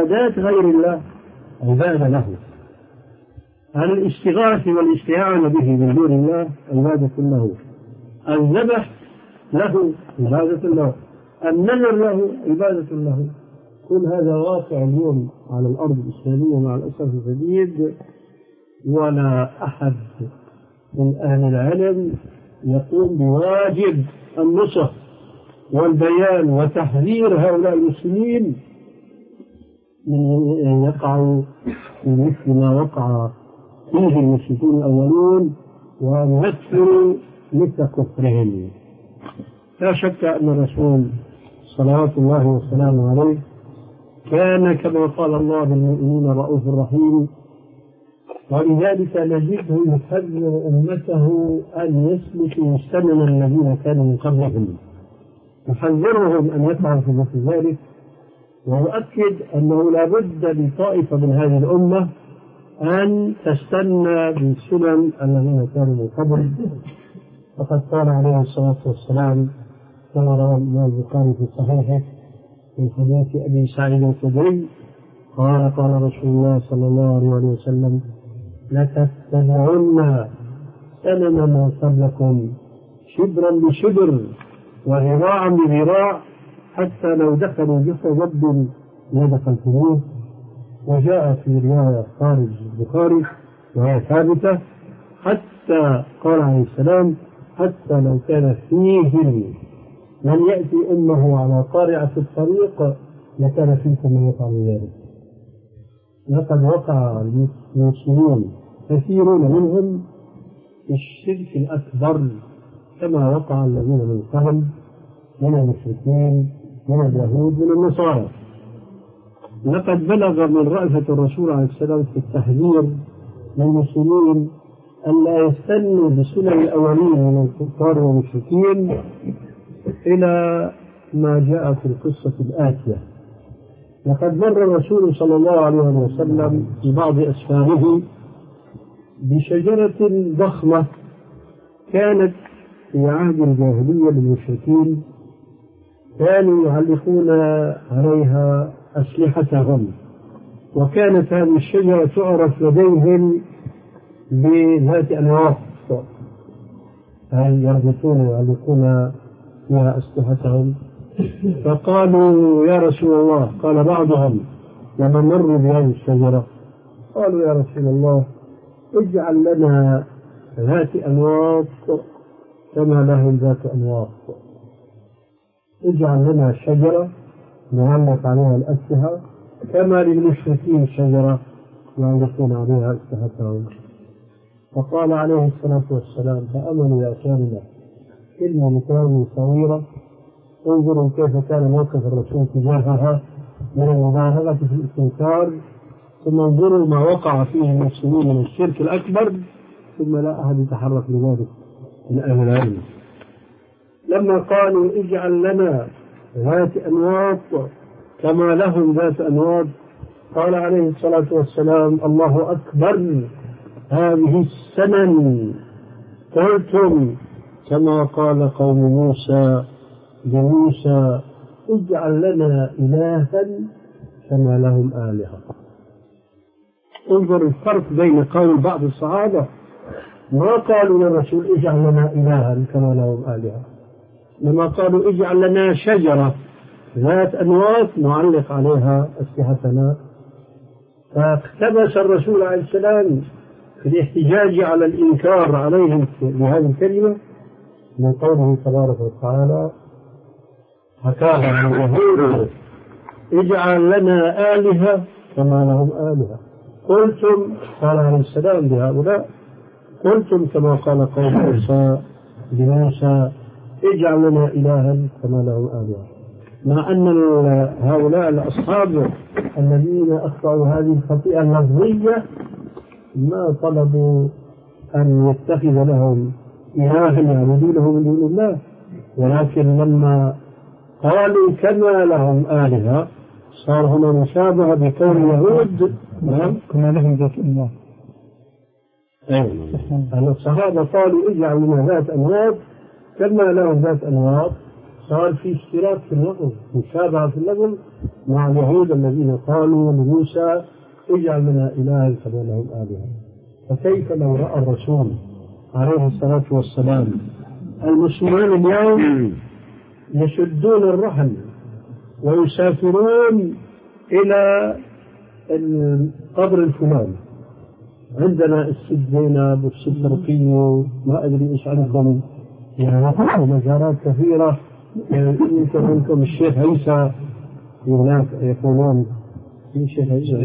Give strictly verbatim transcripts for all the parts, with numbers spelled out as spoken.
عبادات غير الله عبادة له، الاستغاثة والاستعانة به من دون الله عبادة له، الذبح له عبادة له، النذر له عبادة له. كل هذا واقع اليوم على الأرض الإسلامية مع الأسف الشديد، ولا أحد من أهل العلم يقوم بواجب النصح والبيان وتحذير هؤلاء المسلمين من يقعوا في مثل ما وقع فيه المشركون الأولون ويذكروا مثل كفرهم. لا شك أن الرسول صلوات الله وسلامه عليه كان كما قال الله بالمؤمنين رؤوف رحيم، ولذلك نجده يحذر أمته أن يسلكوا سنن الذين كانوا من قبلهم، يحذرهم أن يقعوا في مثل ذلك، ويؤكد أنه لا بد لطائفة من هذه الأمة أن تستنى بالسنن الذين كانوا من قبل. فقد قال عليه الصلاة والسلام كما روى الإمام البخاري في صحيحه من حديث أبي سعيد الخدري قال قال رسول الله صلى الله عليه وسلم: لتتبعن سنن من قبلكم شبرا بشبر وذراعا بذراع حتى لو دخلوا جحر رب لدخلتموه. وجاء في رواية خارج البخاري وهي ثابتة حتى قال عليه السلام: حتى لو كان فيهم من يأتي أمه على قارعة الطريق لكان فيكم من يفعل ذلك. لقد وقع المسلمون كثيرون منهم في الشرك الأكبر كما وقع الذين من قبل من المشركين من اليهود من النصارى. لقد بلغ من رأفة الرسول عليه السلام في التحذير للمسلمين أن لا يستنوا بسنن الأولين من الكفار والمشركين إلى ما جاء في القصة الآتية. لقد مر الرسول صلى الله عليه وسلم في بعض أسفاره بشجرة ضخمة كانت في عهد الجاهلية للمشركين، كانوا يعلقون عليها أسلحتهم، وكانت هذه الشجرة تعرف لديهم بذات أنواط، أي يربطون ويعلقون فيها أسلحتهم. فقالوا: يا رسول الله، قال بعضهم لما مروا بهذه الشجرة قالوا: يا رسول الله، اجعل لنا ذات أنواط كما لهم ذات أنواط، اجعل لنا شجرة نعلق عليها الأسلحة كما للمشركين شجرة يعلقون عليها أسلحتهم. فقال عليه الصلاة والسلام: فأمنوا يا أخواننا، كلمة مكان صغيرة، انظروا كيف كان موقف الرسول تجاهها من المبالغة في الاستنكار، ثم انظروا ما وقع فيه المسلمين من الشرك الأكبر، ثم لا أحد يتحرك لذلك من أهل العلم. لما قالوا: اجعل لنا ذات أنواط كما لهم ذات أنواط، قال عليه الصلاة والسلام: الله أكبر، هذه السنن قلتم كما قال قوم موسى لموسى: اجعل لنا إلها كما لهم آلهة. انظر الفرق بين قول بعض الصحابة، ما قالوا للرسول: اجعل لنا إلها كما لهم آلهة، لما قالوا: اجعل لنا شجرة ذات أنواط نعلق عليها أسلحتنا. فاقتبس الرسول عليه السلام في الاحتجاج على الإنكار عليهم بهذه الكلمة من قوله تبارك وتعالى حكاها عن اليهود: اجعل لنا آلهة كما لهم آلهة. قلتم، قال عليه السلام بهؤلاء: قلتم كما قال قوم موسى لموسى: اجعل لنا إلها كما لهم آلهة. مع أن هؤلاء الأصحاب الذين أخطأوا هذه الخطيئة اللفظية ما طلبوا أن يتخذ لهم إلها يعبدونه من دون الله، ولكن لما قالوا كما لهم آلهة صار هنا مشابهة بقول اليهود كما لهم ذات أنواط. أيوة، الصحابة قالوا: اجعل لنا ذات أنواط كما لهم ذات أنواط، صار في اشتراك في اللفظ، مشابهة في اللفظ مع اليهود الذين قالوا لموسى اجعل لنا إلها كما لهم آلهة. فكيف لو رأى الرسول عليه الصلاة والسلام المسلمين اليوم يشدون الرحل ويسافرون إلى القبر الفلاني، عندنا السد زينب والسد رقية ما أدري إيش عندكم، يعني مزارات كثيرة، يمكن عندكم الشيخ عيسى هناك يقولون في شيخ عيسى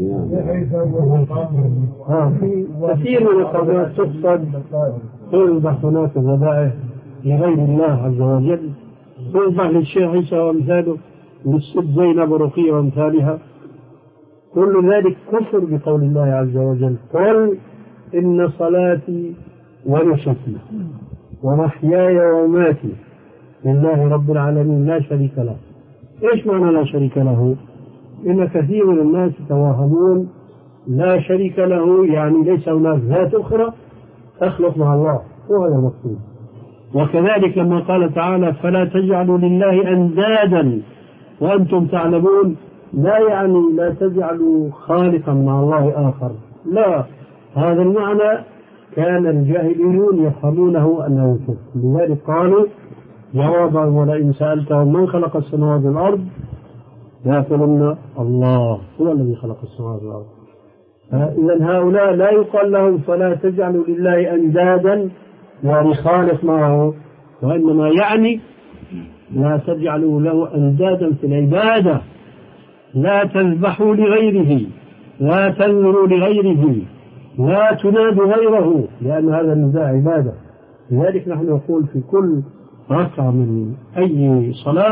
ها في كثير من القبرات تقصد تذبح هناك ذبائح لغير الله عز وجل، تذبح للشيخ عيسى وامثاله، للسد زينب ورقية وامثالها. كل ذلك كفر بقول الله عز وجل قل إن صلاتي ونسكي ومحياي ومماتي لله رب العالمين لا شريك له. إيش معنى لا شريك له؟ إن كثير من الناس يتوهمون لا شريك له يعني ليس هناك ذات أخرى تخلق مع الله، وهذا المقصود. وكذلك لما قال تعالى فلا تجعلوا لله أندادا وأنتم تعلمون، لا يعني لا تجعلوا خالقا مع الله آخر، لا، هذا المعنى كان الجاهليون يفهمونه أنه كفر. لذلك قالوا جوابا ولئن سألتهم من خلق السماوات والأرض يقولون الله هو الذي خلق السماوات والأرض. إذن هؤلاء لا يقال لهم فلا تجعلوا لله أندادا يعني خالق معه، وإنما يعني لا تجعلوا له أندادا في العبادة، لا تذبحوا لغيره، لا تنذروا لغيره، لا تنادوا غيره، لأن هذا النداء عبادة. لذلك نحن نقول في كل ركعة من أي صلاة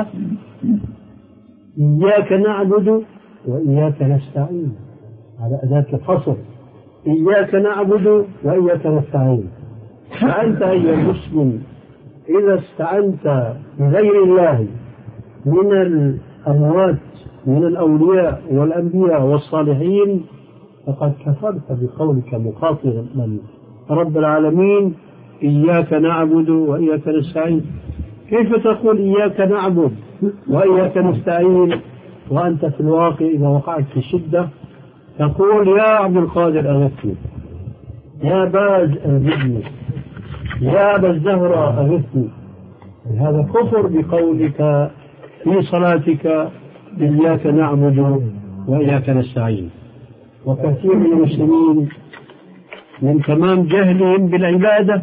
إياك نعبد وإياك نستعين، على أداة الحصر، إياك نعبد وإياك نستعين. فأنت أيها المسلم إذا استعنت بغير الله من الأموات من الأولياء والأنبياء والصالحين فقد كفرت بقولك مخاطبا من رب العالمين إياك نعبد وإياك نستعين. كيف تقول إياك نعبد وإياك نستعين وأنت في الواقع إذا وقعت في شدة تقول يا عبد القادر أغثني، يا باز أغثني، يا أبا الزهرة أغثني. هذا كفر بقولك في صلاتك إياك نعبد وإياك نستعين. وكثير من المسلمين من تمام جهلهم بالعبادة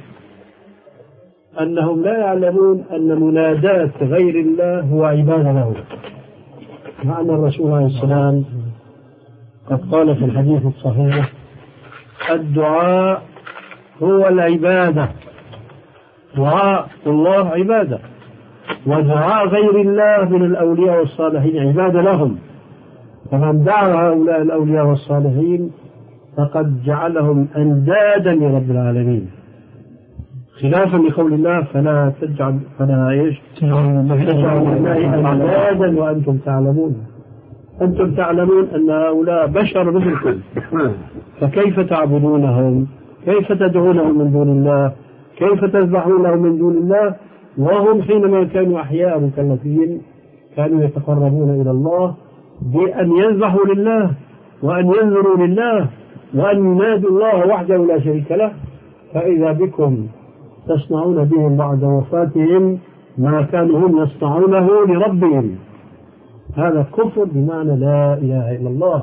أنهم لا يعلمون أن مناداة غير الله هو عبادة له، مع أن الرسول عليه السلام قد قال في الحديث الصحيح الدعاء هو العبادة، دعاء الله عبادة، ودعاء غير الله من الأولياء والصالحين عبادة لهم. فمن دعا هؤلاء الأولياء والصالحين فقد جعلهم أندادا لرب العالمين، خلافا لقول الله فلا تجعل فلا ايش تجعلوا لله أندادا وأنتم تعلمون. أنتم تعلمون أن هؤلاء بشر مثلكم، فكيف تعبدونهم؟ كيف تدعونهم من دون الله؟ كيف تذبحونهم من دون الله وهم حينما كانوا أحياء مكلفين كانوا يتقربون إلى الله بأن يذبحوا لله وأن ينذروا لله وأن ينادوا الله وحده لا شريك له. فإذا بكم تصنعون بهم بعد وفاتهم ما كانوا هم يصنعونه لربهم. هذا كفر بمعنى لا إله إلا الله.